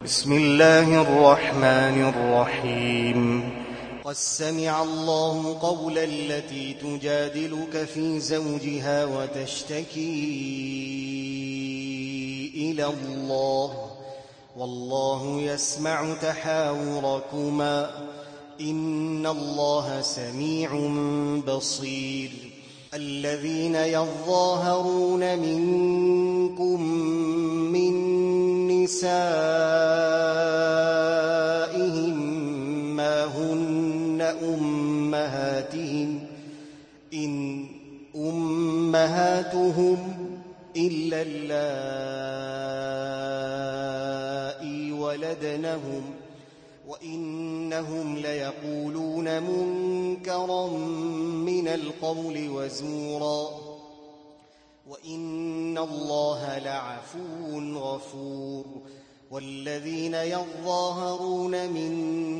بسم الله الرحمن الرحيم. قد سمع الله قول التي تجادلك في زوجها وتشتكي إلى الله والله يسمع تحاوركما إن الله سميع بصير. الذين يظاهرون منكم من نسائهم ما هن أمهاتهم إن أمهاتهم إلا اللائي ولدنهم وإنهم ليقولون منكرا من القول وزورا وإن الله لعفو غفور. والذين يظاهرون من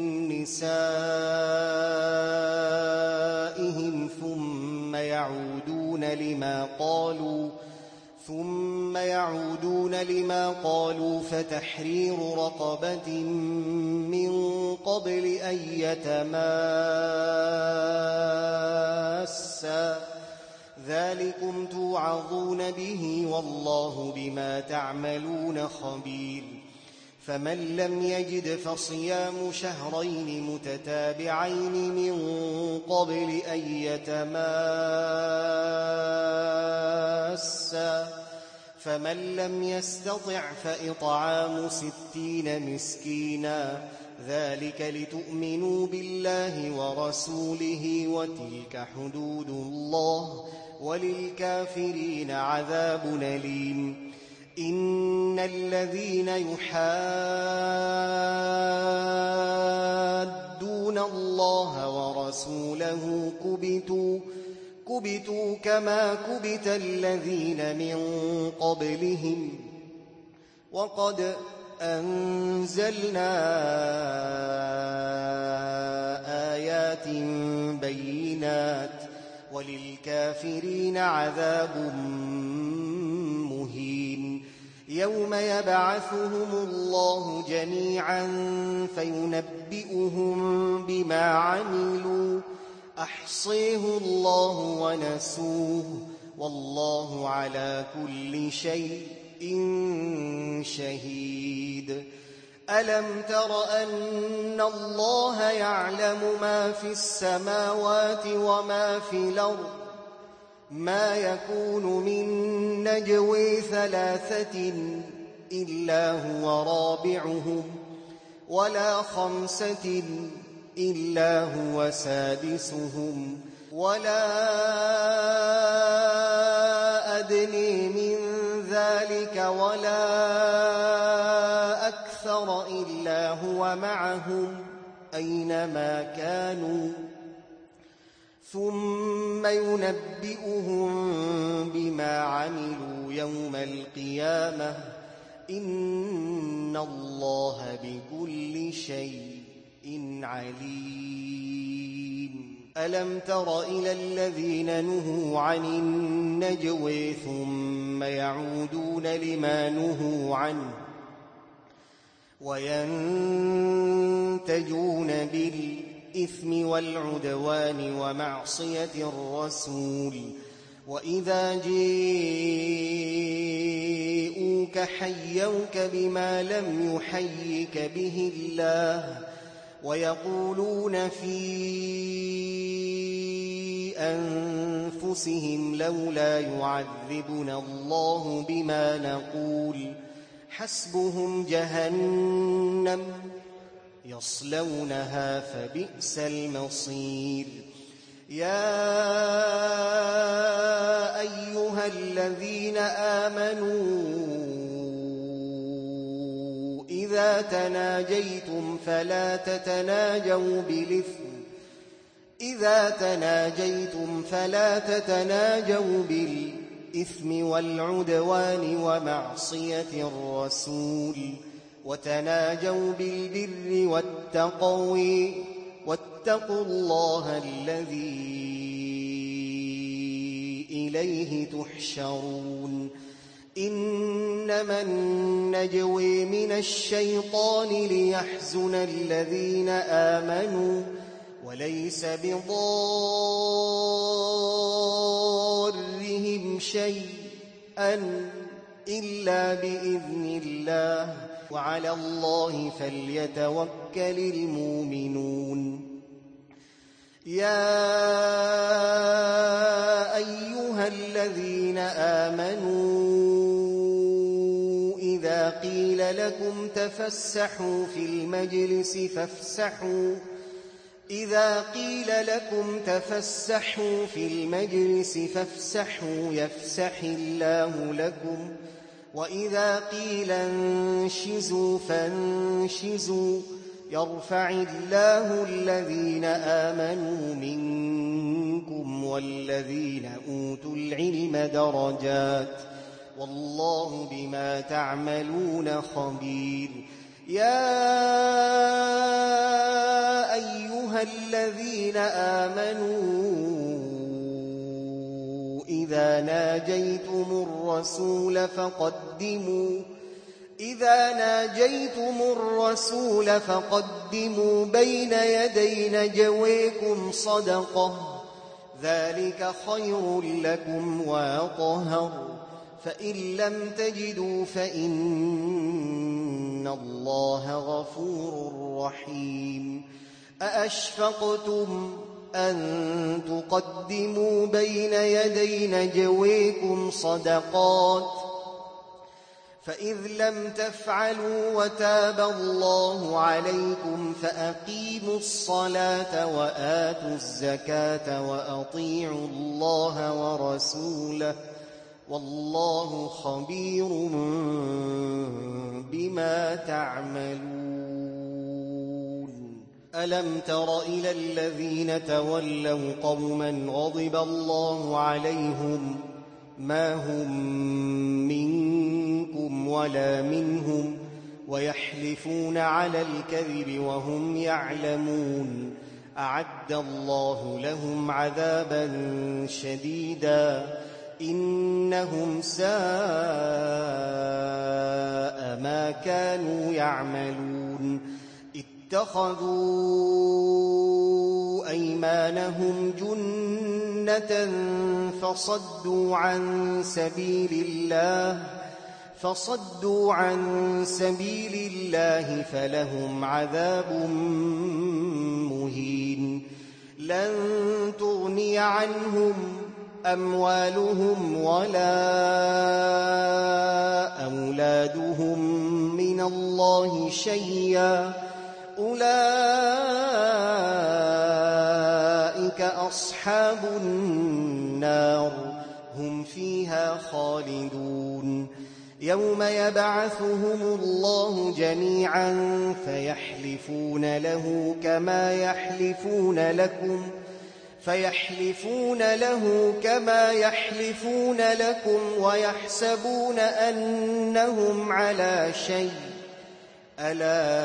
نسائهم ثم يعودون لما قالوا فتحرير رقبة من قبل أن يتماسا ذلكم توعظون به والله بما تعملون خبير. فمن لم يجد فصيام شهرين متتابعين من قبل أن يتماسا فمن لم يستطع فإطعام 60 مسكينا ذلك لتؤمنوا بالله ورسوله وتلك حدود الله وللكافرين عذاب أليم. إن الذين يحادون الله ورسوله كبتوا كما كبت الذين من قبلهم وقد أنزلنا آيات بينات وللكافرين عذاب مهين. يوم يبعثهم الله جميعا فينبئهم بما عملوا أحصيه الله ونسوه والله على كل شيء شهيد. ألم تر أن الله يعلم ما في السماوات وما في الأرض ما يكون من نجوى 3 إلا هو رابعهم ولا 5 إلا هو سادسهم ولا أدنى من ذلك ولا أكثر إلا هو معهم أينما كانوا ثم ينبئهم بما عملوا يوم القيامة إن الله بكل شيء عليم. ألم تر إلى الذين نهوا عن النجوى ثم يعودون لما نهوا عنه وينتجون بالإثم والعدوان ومعصية الرسول وإذا جاءوك حيوك بما لم يحيك به الله ويقولون في أنفسهم لولا يعذبنا الله بما نقول حسبهم جهنم يصلونها فبئس المصير. يا أيها الذين آمنوا إذا تناجيتم فلا تتناجوا بالإثم والعدوان ومعصية الرسول وتناجوا بالبر والتقوى واتقوا الله الذي إليه تحشرون. إنما النجوى من الشيطان ليحزن الذين آمنوا وليس بضارهم شيئا إلا بإذن الله وعلى الله فليتوكل المؤمنون يا أيها الذين آمنوا إذا قيل لكم تفسحوا في المجلس فافسحوا يفسح الله لكم وإذا قيل انشزوا فانشزوا يرفع الله الذين آمنوا منكم والذين أوتوا العلم درجات والله بما تعملون خبير يا أيها الذين آمنوا إذا ناجيتم الرسول فقدموا بين يدي نجويكم صدقة ذلك خير لكم وأطهر فإن لم تجدوا فإن الله غفور رحيم أأشفقتم أن تقدموا بين يدي نجويكم صدقات فإذ لم تفعلوا وتاب الله عليكم فأقيموا الصلاة وآتوا الزكاة وأطيعوا الله ورسوله والله خبير بما تعملون ألم تر إلى الذين تولوا قوما غضب الله عليهم ما هم منكم ولا منهم ويحلفون على الكذب وهم يعلمون أعد الله لهم عذابا شديدا إنهم ساء ما كانوا يعملون اتخذوا أيمانهم جنة فصدوا عن سبيل الله فلهم عذاب مهين لن تغني عنهم أموالهم ولا أولادهم من الله شيئا أولئك أصحاب النار هم فيها خالدون يوم يبعثهم الله جميعا فيحلفون له كما يحلفون لكم ويحسبون أنهم على شيء ألا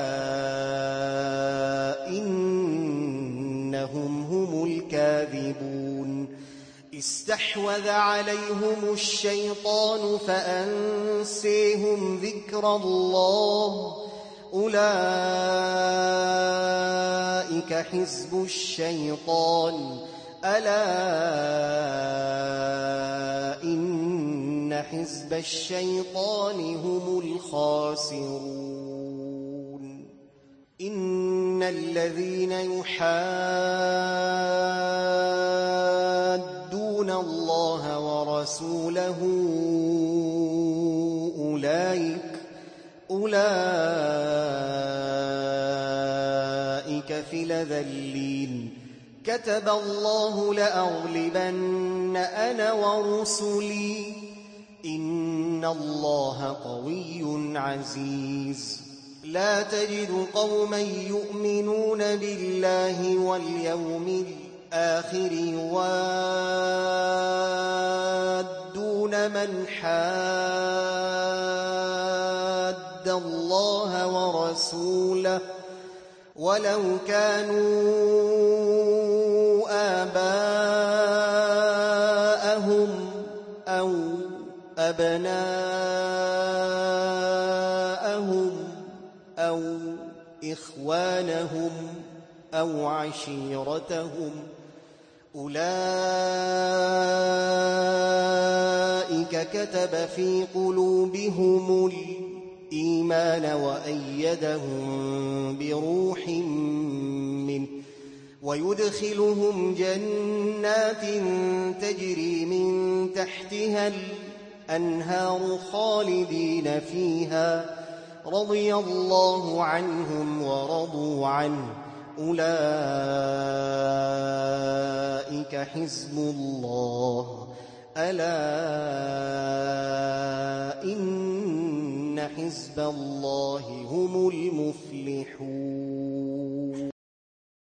إنهم هم الكاذبون استحوذ عليهم الشيطان فأنسيهم ذكر الله أولئك حزب الشيطان ألا إن حزب الشيطان هم الخاسرون إن الذين يحادون الله ورسوله أولئك في الأذلين كتب الله لأغلبن أنا ورسلي إن الله قوي عزيز لا تجد قوما يؤمنون بالله واليوم الآخر يوادون من حاد الله ورسوله ولو كانوا آباءهم أو أبناءهم إخوانهم أو عشيرتهم أولئك كتب في قلوبهم الإيمان وأيدهم بروح منه ويدخلهم جنات تجري من تحتها الأنهار خالدين فيها رضي الله عنهم ورضوا عنه أولئك حزب الله ألا إن حزب الله هم المفلحون